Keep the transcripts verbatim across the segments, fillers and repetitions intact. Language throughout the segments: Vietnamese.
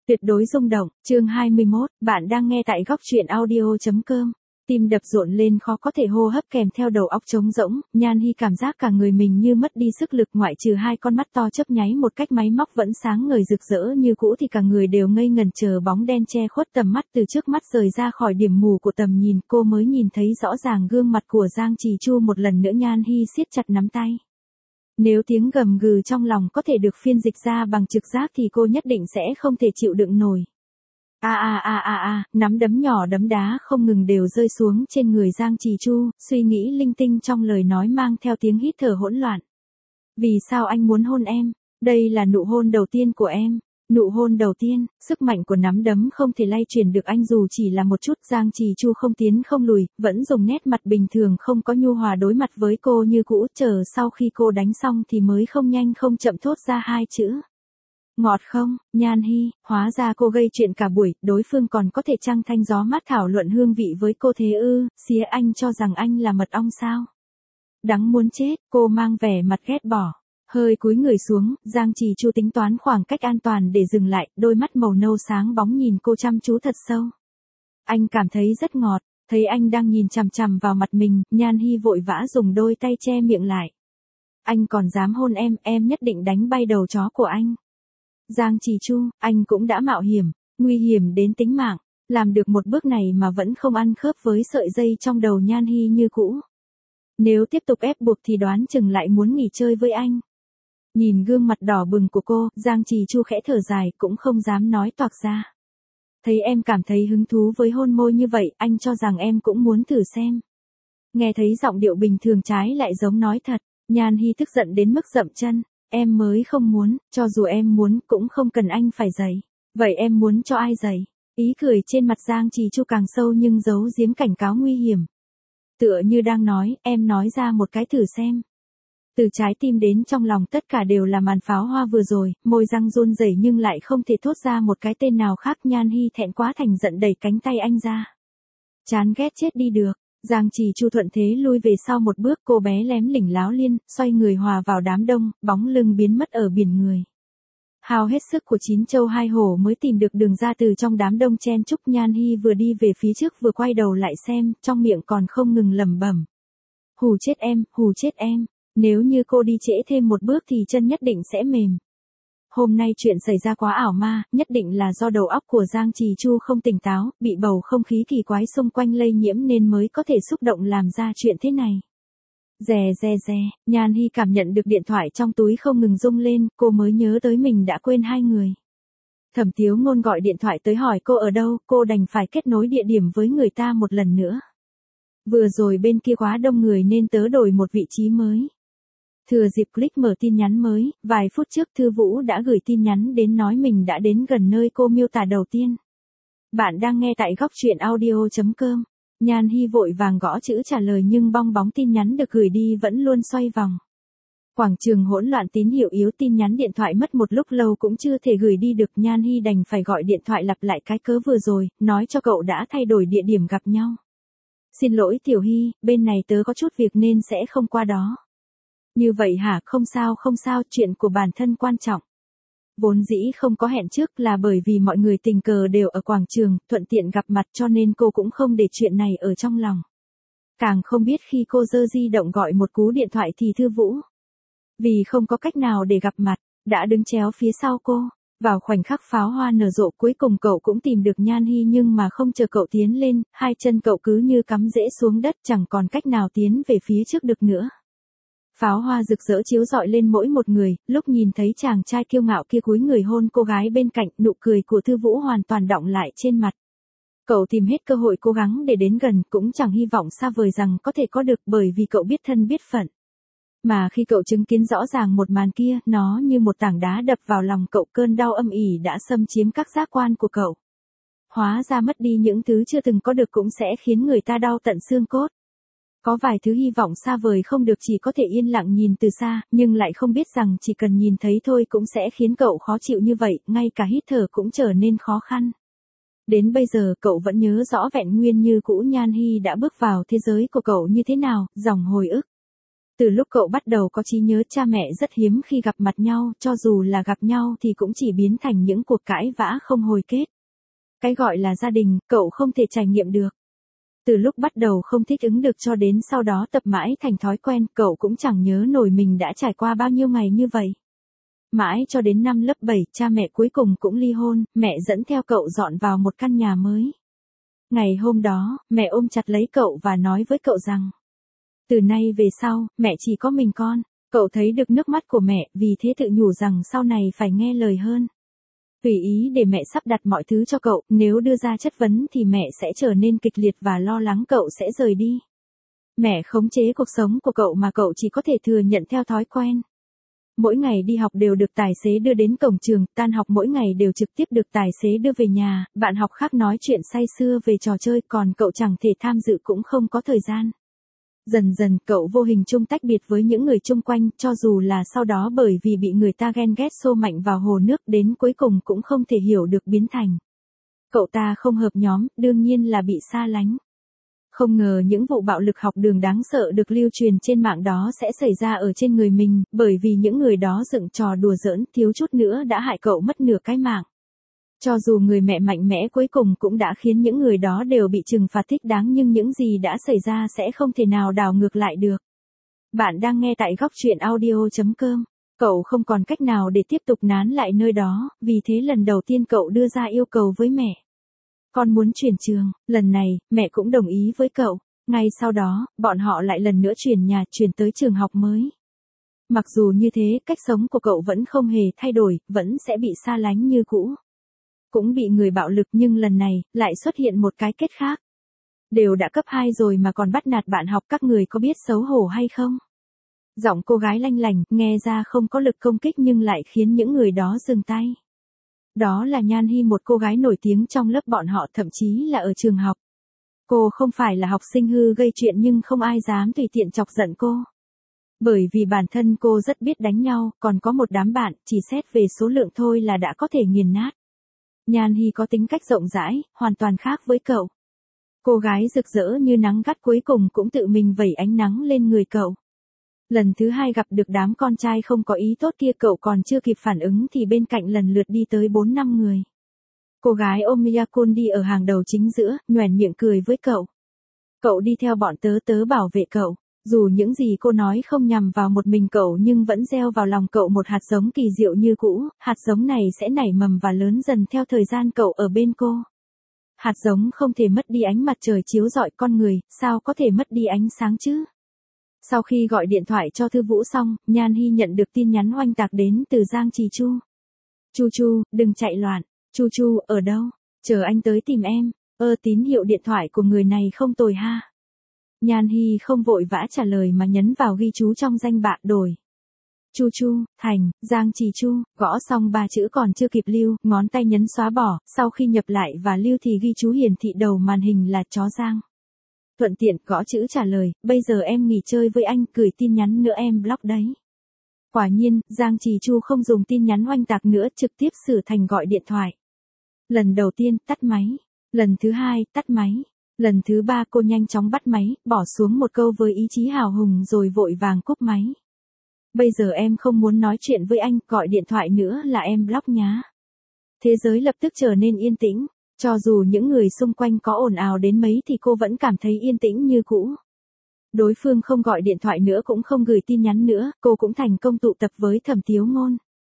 Tuyệt đối rung động, chương hai mươi mốt, bạn đang nghe tại góc truyện audio.com. Tim đập rộn lên khó có thể hô hấp kèm theo đầu óc trống rỗng, Nhan Hi cảm giác cả người mình như mất đi sức lực, ngoại trừ hai con mắt to chớp nháy một cách máy móc vẫn sáng ngời rực rỡ như cũ thì cả người đều ngây ngần chờ bóng đen che khuất tầm mắt từ trước mắt rời ra khỏi điểm mù của tầm nhìn, cô mới nhìn thấy rõ ràng gương mặt của Giang Trì Chu một lần nữa. Nhan Hi siết chặt nắm tay. Nếu tiếng gầm gừ trong lòng có thể được phiên dịch ra bằng trực giác thì cô nhất định sẽ không thể chịu đựng nổi. A a a a a, nắm đấm nhỏ đấm đá không ngừng đều rơi xuống trên người Giang Trì Chu, suy nghĩ linh tinh trong lời nói mang theo tiếng hít thở hỗn loạn. Vì sao anh muốn hôn em? Đây là nụ hôn đầu tiên của em. Nụ hôn đầu tiên, sức mạnh của nắm đấm không thể lay chuyển được anh dù chỉ là một chút. Giang Trì Chu không tiến không lùi, vẫn dùng nét mặt bình thường không có nhu hòa đối mặt với cô như cũ, chờ sau khi cô đánh xong thì mới không nhanh không chậm thốt ra hai chữ. Ngọt không? Nhan Hi, hóa ra cô gây chuyện cả buổi, đối phương còn có thể trăng thanh gió mát thảo luận hương vị với cô thế ư? Xía, anh cho rằng anh là mật ong sao? Đắng muốn chết, cô mang vẻ mặt ghét bỏ. Hơi cúi người xuống, Giang Trì Chu tính toán khoảng cách an toàn để dừng lại, đôi mắt màu nâu sáng bóng nhìn cô chăm chú thật sâu. Anh cảm thấy rất ngọt, thấy anh đang nhìn chằm chằm vào mặt mình, Nhan Hi vội vã dùng đôi tay che miệng lại. Anh còn dám hôn em, em nhất định đánh bay đầu chó của anh. Giang Trì Chu, anh cũng đã mạo hiểm, nguy hiểm đến tính mạng, làm được một bước này mà vẫn không ăn khớp với sợi dây trong đầu Nhan Hi như cũ. Nếu tiếp tục ép buộc thì đoán chừng lại muốn nghỉ chơi với anh. Nhìn gương mặt đỏ bừng của cô, Giang Trì Chu khẽ thở dài, cũng không dám nói toạc ra. Thấy em cảm thấy hứng thú với hôn môi như vậy, anh cho rằng em cũng muốn thử xem. Nghe thấy giọng điệu bình thường trái lại giống nói thật, Nhan Hi tức giận đến mức dậm chân. Em mới không muốn, cho dù em muốn cũng không cần anh phải giày. Vậy em muốn cho ai giày? Ý cười trên mặt Giang Trì Chu càng sâu nhưng giấu giếm cảnh cáo nguy hiểm. Tựa như đang nói, em nói ra một cái thử xem. Từ trái tim đến trong lòng tất cả đều là màn pháo hoa vừa rồi, môi răng run rẩy nhưng lại không thể thốt ra một cái tên nào khác. Nhan Hi thẹn quá thành giận đẩy cánh tay anh ra. Chán ghét chết đi được. Giang Trì Chu thuận thế lui về sau một bước, cô bé lém lỉnh láo liên, xoay người hòa vào đám đông, bóng lưng biến mất ở biển người. Hao hết sức của chín châu hai hổ mới tìm được đường ra từ trong đám đông chen chúc. Nhan Hi vừa đi về phía trước vừa quay đầu lại xem, trong miệng còn không ngừng lẩm bẩm. Hù chết em, hù chết em, nếu như cô đi trễ thêm một bước thì chân nhất định sẽ mềm. Hôm nay chuyện xảy ra quá ảo ma, nhất định là do đầu óc của Giang Trì Chu không tỉnh táo, bị bầu không khí kỳ quái xung quanh lây nhiễm nên mới có thể xúc động làm ra chuyện thế này. Rè rè rè, Nhan Hi cảm nhận được điện thoại trong túi không ngừng rung lên, cô mới nhớ tới mình đã quên hai người. Thẩm Tiếu Ngôn gọi điện thoại tới hỏi cô ở đâu, cô đành phải kết nối địa điểm với người ta một lần nữa. Vừa rồi bên kia quá đông người nên tớ đổi một vị trí mới. Thừa dịp click mở tin nhắn mới, vài phút trước Thư Vũ đã gửi tin nhắn đến nói mình đã đến gần nơi cô miêu tả đầu tiên. Bạn đang nghe tại góc truyện audio.com. Nhan Hi vội vàng gõ chữ trả lời nhưng bong bóng tin nhắn được gửi đi vẫn luôn xoay vòng. Quảng trường hỗn loạn, tín hiệu yếu, tin nhắn điện thoại mất một lúc lâu cũng chưa thể gửi đi được. Nhan Hi đành phải gọi điện thoại lặp lại cái cớ vừa rồi, nói cho cậu đã thay đổi địa điểm gặp nhau. Xin lỗi Tiểu Hi, bên này tớ có chút việc nên sẽ không qua đó. Như vậy hả? Không sao không sao, chuyện của bản thân quan trọng. Vốn dĩ không có hẹn trước là bởi vì mọi người tình cờ đều ở quảng trường, thuận tiện gặp mặt cho nên cô cũng không để chuyện này ở trong lòng. Càng không biết khi cô giơ di động gọi một cú điện thoại thì Thư Vũ, vì không có cách nào để gặp mặt, đã đứng chéo phía sau cô. Vào khoảnh khắc pháo hoa nở rộ cuối cùng cậu cũng tìm được Nhan Hi nhưng mà không chờ cậu tiến lên, hai chân cậu cứ như cắm rễ xuống đất, chẳng còn cách nào tiến về phía trước được nữa. Pháo hoa rực rỡ chiếu rọi lên mỗi một người, lúc nhìn thấy chàng trai kiêu ngạo kia cúi người hôn cô gái bên cạnh, nụ cười của Thư Vũ hoàn toàn đọng lại trên mặt. Cậu tìm hết cơ hội cố gắng để đến gần, cũng chẳng hy vọng xa vời rằng có thể có được bởi vì cậu biết thân biết phận. Mà khi cậu chứng kiến rõ ràng một màn kia, nó như một tảng đá đập vào lòng cậu, cơn đau âm ỉ đã xâm chiếm các giác quan của cậu. Hóa ra mất đi những thứ chưa từng có được cũng sẽ khiến người ta đau tận xương cốt. Có vài thứ hy vọng xa vời không được chỉ có thể yên lặng nhìn từ xa, nhưng lại không biết rằng chỉ cần nhìn thấy thôi cũng sẽ khiến cậu khó chịu như vậy, ngay cả hít thở cũng trở nên khó khăn. Đến bây giờ cậu vẫn nhớ rõ vẹn nguyên như cũ Nhan Hi đã bước vào thế giới của cậu như thế nào, dòng hồi ức. Từ lúc cậu bắt đầu có trí nhớ cha mẹ rất hiếm khi gặp mặt nhau, cho dù là gặp nhau thì cũng chỉ biến thành những cuộc cãi vã không hồi kết. Cái gọi là gia đình, cậu không thể trải nghiệm được. Từ lúc bắt đầu không thích ứng được cho đến sau đó tập mãi thành thói quen, cậu cũng chẳng nhớ nổi mình đã trải qua bao nhiêu ngày như vậy. Mãi cho đến năm lớp bảy, cha mẹ cuối cùng cũng ly hôn, mẹ dẫn theo cậu dọn vào một căn nhà mới. Ngày hôm đó, mẹ ôm chặt lấy cậu và nói với cậu rằng, từ nay về sau, mẹ chỉ có mình con. Cậu thấy được nước mắt của mẹ, vì thế tự nhủ rằng sau này phải nghe lời hơn. Tùy ý để mẹ sắp đặt mọi thứ cho cậu, nếu đưa ra chất vấn thì mẹ sẽ trở nên kịch liệt và lo lắng cậu sẽ rời đi. Mẹ khống chế cuộc sống của cậu mà cậu chỉ có thể thừa nhận theo thói quen. Mỗi ngày đi học đều được tài xế đưa đến cổng trường, tan học mỗi ngày đều trực tiếp được tài xế đưa về nhà, bạn học khác nói chuyện say sưa về trò chơi, còn cậu chẳng thể tham dự cũng không có thời gian. Dần dần cậu vô hình chung tách biệt với những người chung quanh, cho dù là sau đó bởi vì bị người ta ghen ghét xô mạnh vào hồ nước, đến cuối cùng cũng không thể hiểu được biến thành. Cậu ta không hợp nhóm, đương nhiên là bị xa lánh. Không ngờ những vụ bạo lực học đường đáng sợ được lưu truyền trên mạng đó sẽ xảy ra ở trên người mình, bởi vì những người đó dựng trò đùa giỡn, thiếu chút nữa đã hại cậu mất nửa cái mạng. Cho dù người mẹ mạnh mẽ cuối cùng cũng đã khiến những người đó đều bị trừng phạt thích đáng, nhưng những gì đã xảy ra sẽ không thể nào đảo ngược lại được. Bạn đang nghe tại góc truyện audio chấm com. Cậu không còn cách nào để tiếp tục nán lại nơi đó, vì thế lần đầu tiên cậu đưa ra yêu cầu với mẹ. Con muốn chuyển trường, lần này, mẹ cũng đồng ý với cậu. Ngay sau đó, bọn họ lại lần nữa chuyển nhà, chuyển tới trường học mới. Mặc dù như thế, cách sống của cậu vẫn không hề thay đổi, vẫn sẽ bị xa lánh như cũ. Cũng bị người bạo lực, nhưng lần này, lại xuất hiện một cái kết khác. Đều đã cấp hai rồi mà còn bắt nạt bạn học, các người có biết xấu hổ hay không? Giọng cô gái lanh lành, nghe ra không có lực công kích nhưng lại khiến những người đó dừng tay. Đó là Nhan Hi, một cô gái nổi tiếng trong lớp bọn họ, thậm chí là ở trường học. Cô không phải là học sinh hư gây chuyện nhưng không ai dám tùy tiện chọc giận cô. Bởi vì bản thân cô rất biết đánh nhau, còn có một đám bạn, chỉ xét về số lượng thôi là đã có thể nghiền nát. Nhan Hi có tính cách rộng rãi, hoàn toàn khác với cậu. Cô gái rực rỡ như nắng gắt cuối cùng cũng tự mình vẩy ánh nắng lên người cậu. Lần thứ hai gặp được đám con trai không có ý tốt kia, cậu còn chưa kịp phản ứng thì bên cạnh lần lượt đi tới bốn năm người. Cô gái ôm Miyakun đi ở hàng đầu chính giữa, nhoẻn miệng cười với cậu. Cậu đi theo bọn tớ tớ bảo vệ cậu. Dù những gì cô nói không nhằm vào một mình cậu nhưng vẫn gieo vào lòng cậu một hạt giống kỳ diệu như cũ, hạt giống này sẽ nảy mầm và lớn dần theo thời gian cậu ở bên cô. Hạt giống không thể mất đi ánh mặt trời chiếu rọi con người, sao có thể mất đi ánh sáng chứ? Sau khi gọi điện thoại cho Thư Vũ xong, Nhan Hi nhận được tin nhắn oanh tạc đến từ Giang Trì Chu. Chu Chu, đừng chạy loạn. Chu Chu, ở đâu? Chờ anh tới tìm em. Ơ tín hiệu điện thoại của người này không tồi ha. Nhan Hi không vội vã trả lời mà nhấn vào ghi chú trong danh bạ đổi. Chu Chu, thành, Giang Trì Chu, gõ xong ba chữ còn chưa kịp lưu, ngón tay nhấn xóa bỏ, sau khi nhập lại và lưu thì ghi chú hiển thị đầu màn hình là chó Giang. Thuận tiện gõ chữ trả lời, bây giờ em nghỉ chơi với anh, gửi tin nhắn nữa em block đấy. Quả nhiên, Giang Trì Chu không dùng tin nhắn oanh tạc nữa, trực tiếp sửa thành gọi điện thoại. Lần đầu tiên, tắt máy. Lần thứ hai, tắt máy. Lần thứ ba cô nhanh chóng bắt máy, bỏ xuống một câu với ý chí hào hùng rồi vội vàng cúp máy. Bây giờ em không muốn nói chuyện với anh, gọi điện thoại nữa là em block nhá. Thế giới lập tức trở nên yên tĩnh. Cho dù những người xung quanh có ồn ào đến mấy thì cô vẫn cảm thấy yên tĩnh như cũ. Đối phương không gọi điện thoại nữa cũng không gửi tin nhắn nữa, cô cũng thành công tụ tập với Thẩm Tiếu Ngôn.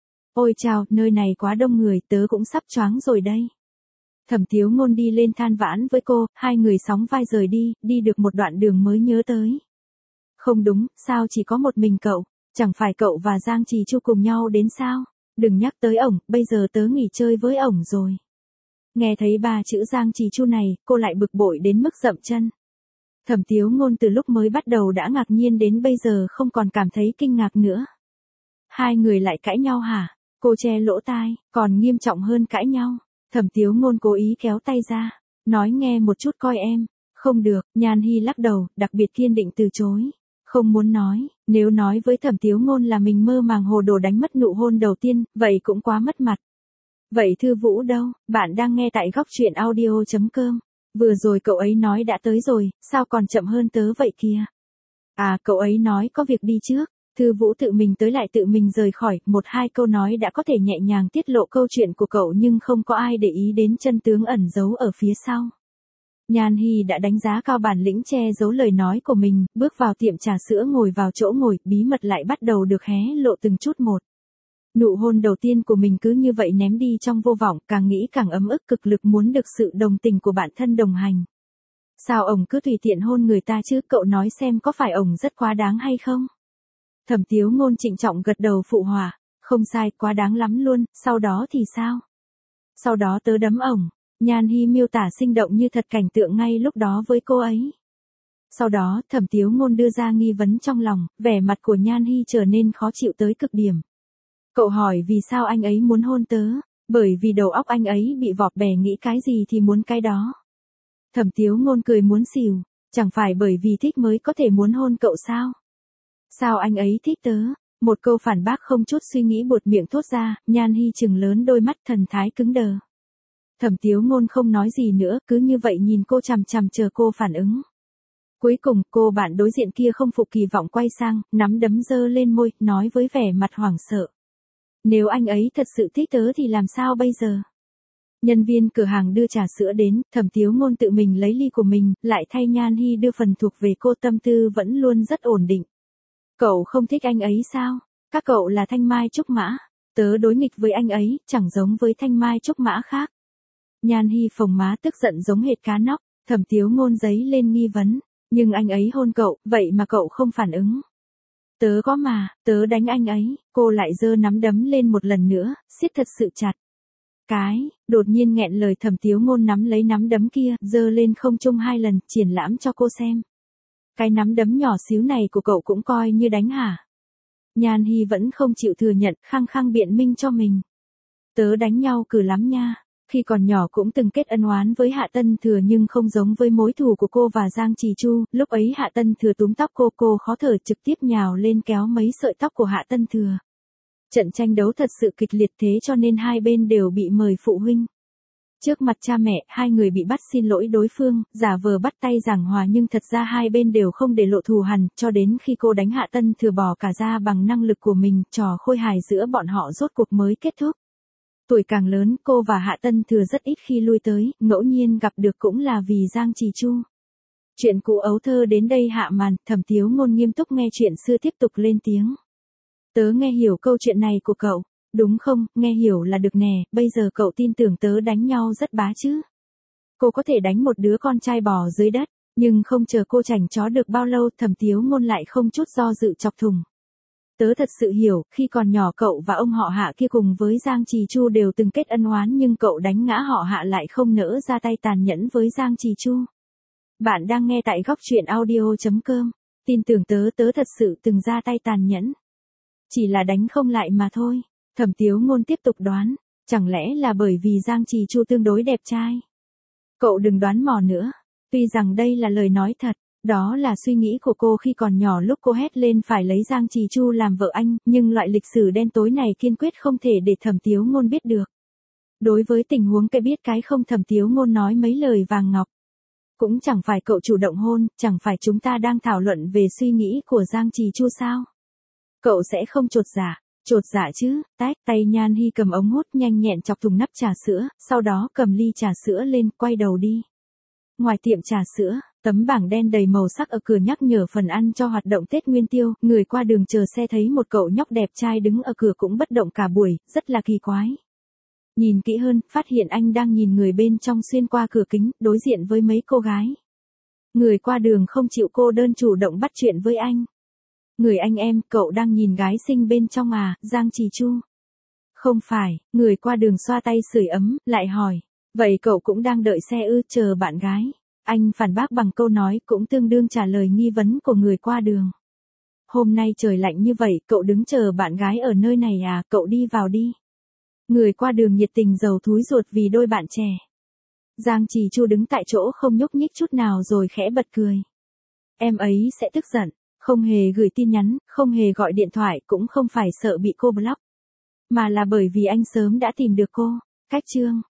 Ôi chào, nơi này quá đông người, tớ cũng sắp choáng rồi đây. Thẩm Tiếu Ngôn đi lên than vãn với cô, hai người sóng vai rời đi, đi được một đoạn đường mới nhớ tới. Không đúng, sao chỉ có một mình cậu, chẳng phải cậu và Giang Trì Chu cùng nhau đến sao? Đừng nhắc tới ổng, bây giờ tớ nghỉ chơi với ổng rồi. Nghe thấy ba chữ Giang Trì Chu này, cô lại bực bội đến mức dậm chân. Thẩm Tiếu Ngôn từ lúc mới bắt đầu đã ngạc nhiên đến bây giờ không còn cảm thấy kinh ngạc nữa. Hai người lại cãi nhau hả? Cô che lỗ tai, còn nghiêm trọng hơn cãi nhau. Thẩm Tiếu Ngôn cố ý kéo tay ra, nói nghe một chút coi em. Không được, Nhan Hi lắc đầu, đặc biệt kiên định từ chối. Không muốn nói, nếu nói với Thẩm Tiếu Ngôn là mình mơ màng hồ đồ đánh mất nụ hôn đầu tiên, vậy cũng quá mất mặt. Vậy Thư Vũ đâu? Bạn đang nghe tại góc truyện audio chấm com. Vừa rồi cậu ấy nói đã tới rồi, sao còn chậm hơn tớ vậy kìa? À, cậu ấy nói có việc đi trước. Thư Vũ tự mình tới lại tự mình rời khỏi, một hai câu nói đã có thể nhẹ nhàng tiết lộ câu chuyện của cậu nhưng không có ai để ý đến chân tướng ẩn giấu ở phía sau. Nhan Hi đã đánh giá cao bản lĩnh che giấu lời nói của mình, bước vào tiệm trà sữa ngồi vào chỗ ngồi, bí mật lại bắt đầu được hé lộ từng chút một. Nụ hôn đầu tiên của mình cứ như vậy ném đi trong vô vọng, càng nghĩ càng ấm ức cực lực muốn được sự đồng tình của bạn thân đồng hành. Sao ổng cứ tùy tiện hôn người ta chứ, cậu nói xem có phải ổng rất quá đáng hay không? Thẩm Tiếu Ngôn trịnh trọng gật đầu phụ họa, không sai, quá đáng lắm luôn, sau đó thì sao? Sau đó tớ đấm ổng. Nhan Hi miêu tả sinh động như thật cảnh tượng ngay lúc đó với cô ấy. Sau đó, Thẩm Tiếu Ngôn đưa ra nghi vấn trong lòng, vẻ mặt của Nhan Hi trở nên khó chịu tới cực điểm. Cậu hỏi vì sao anh ấy muốn hôn tớ, bởi vì đầu óc anh ấy bị vọt bè nghĩ cái gì thì muốn cái đó. Thẩm Tiếu Ngôn cười muốn xỉu, chẳng phải bởi vì thích mới có thể muốn hôn cậu sao? Sao anh ấy thích tớ? Một câu phản bác không chút suy nghĩ buột miệng thốt ra, Nhan Hi trừng lớn đôi mắt thần thái cứng đờ. Thẩm Tiếu Ngôn không nói gì nữa, cứ như vậy nhìn cô chằm chằm chờ cô phản ứng. Cuối cùng, cô bạn đối diện kia không phục kỳ vọng quay sang, nắm đấm giơ lên môi, nói với vẻ mặt hoảng sợ. Nếu anh ấy thật sự thích tớ thì làm sao bây giờ? Nhân viên cửa hàng đưa trà sữa đến, Thẩm Tiếu Ngôn tự mình lấy ly của mình, lại thay Nhan Hi đưa phần thuộc về cô, tâm tư vẫn luôn rất ổn định. Cậu không thích anh ấy sao? Các cậu là Thanh Mai Trúc Mã. Tớ đối nghịch với anh ấy, chẳng giống với Thanh Mai Trúc Mã khác. Nhan Hi phồng má tức giận giống hệt cá nóc, Thẩm Tiếu Ngôn giấy lên nghi vấn. Nhưng anh ấy hôn cậu, vậy mà cậu không phản ứng. Tớ có mà, tớ đánh anh ấy, cô lại giơ nắm đấm lên một lần nữa, siết thật sự chặt. Cái, đột nhiên nghẹn lời Thẩm Tiếu Ngôn nắm lấy nắm đấm kia, giơ lên không trung hai lần, triển lãm cho cô xem. Cái nắm đấm nhỏ xíu này của cậu cũng coi như đánh hả? Nhan Hi vẫn không chịu thừa nhận, khăng khăng biện minh cho mình. Tớ đánh nhau cừ lắm nha. Khi còn nhỏ cũng từng kết ân oán với Hạ Tân Thừa nhưng không giống với mối thù của cô và Giang Trì Chu, lúc ấy Hạ Tân Thừa túm tóc cô, cô khó thở trực tiếp nhào lên kéo mấy sợi tóc của Hạ Tân Thừa. Trận tranh đấu thật sự kịch liệt thế cho nên hai bên đều bị mời phụ huynh. Trước mặt cha mẹ, hai người bị bắt xin lỗi đối phương, giả vờ bắt tay giảng hòa nhưng thật ra hai bên đều không để lộ thù hằn, cho đến khi cô đánh Hạ Tân Thừa bỏ cả ra bằng năng lực của mình, trò khôi hài giữa bọn họ rốt cuộc mới kết thúc. Tuổi càng lớn, cô và Hạ Tân Thừa rất ít khi lui tới, ngẫu nhiên gặp được cũng là vì Giang Trì Chu. Chuyện cũ ấu thơ đến đây hạ màn, Thẩm Tiếu Ngôn nghiêm túc nghe chuyện xưa tiếp tục lên tiếng. Tớ nghe hiểu câu chuyện này của cậu, đúng không, nghe hiểu là được nè, bây giờ cậu tin tưởng tớ đánh nhau rất bá chứ. Cô có thể đánh một đứa con trai bò dưới đất, nhưng không chờ cô chảnh chó được bao lâu, Thẩm Tiếu Ngôn lại không chút do dự chọc thùng. Tớ thật sự hiểu, khi còn nhỏ cậu và ông họ Hạ kia cùng với Giang Trì Chu đều từng kết ân oán nhưng cậu đánh ngã họ Hạ lại không nỡ ra tay tàn nhẫn với Giang Trì Chu. Bạn đang nghe tại góc truyện audio chấm com. Tin tưởng tớ, tớ thật sự từng ra tay tàn nhẫn. Chỉ là đánh không lại mà thôi. Thẩm Tiếu Ngôn tiếp tục đoán, chẳng lẽ là bởi vì Giang Trì Chu tương đối đẹp trai? Cậu đừng đoán mò nữa, tuy rằng đây là lời nói thật. Đó là suy nghĩ của cô khi còn nhỏ lúc cô hét lên phải lấy Giang Trì Chu làm vợ anh, nhưng loại lịch sử đen tối này kiên quyết không thể để Thẩm Tiếu Ngôn biết được. Đối với tình huống cái biết cái không, Thẩm Tiếu Ngôn nói mấy lời vàng ngọc. Cũng chẳng phải cậu chủ động hôn, chẳng phải chúng ta đang thảo luận về suy nghĩ của Giang Trì Chu sao? Cậu sẽ không chột dạ, chột dạ chứ, tách tay Nhan Hi cầm ống hút nhanh nhẹn chọc thùng nắp trà sữa, sau đó cầm ly trà sữa lên, quay đầu đi. Ngoài tiệm trà sữa, tấm bảng đen đầy màu sắc ở cửa nhắc nhở phần ăn cho hoạt động Tết Nguyên Tiêu, người qua đường chờ xe thấy một cậu nhóc đẹp trai đứng ở cửa cũng bất động cả buổi, rất là kỳ quái. Nhìn kỹ hơn, phát hiện anh đang nhìn người bên trong xuyên qua cửa kính, đối diện với mấy cô gái. Người qua đường không chịu cô đơn chủ động bắt chuyện với anh. Người anh em, cậu đang nhìn gái xinh bên trong à, Giang Trì Chu? Không phải, người qua đường xoa tay sưởi ấm, lại hỏi. Vậy cậu cũng đang đợi xe ư, chờ bạn gái? Anh phản bác bằng câu nói cũng tương đương trả lời nghi vấn của người qua đường. Hôm nay trời lạnh như vậy, cậu đứng chờ bạn gái ở nơi này à, cậu đi vào đi. Người qua đường nhiệt tình giàu thúi ruột vì đôi bạn trẻ. Giang Trì Chu đứng tại chỗ không nhúc nhích chút nào rồi khẽ bật cười. Em ấy sẽ tức giận, không hề gửi tin nhắn, không hề gọi điện thoại, cũng không phải sợ bị cô block. Mà là bởi vì anh sớm đã tìm được cô. Cách chương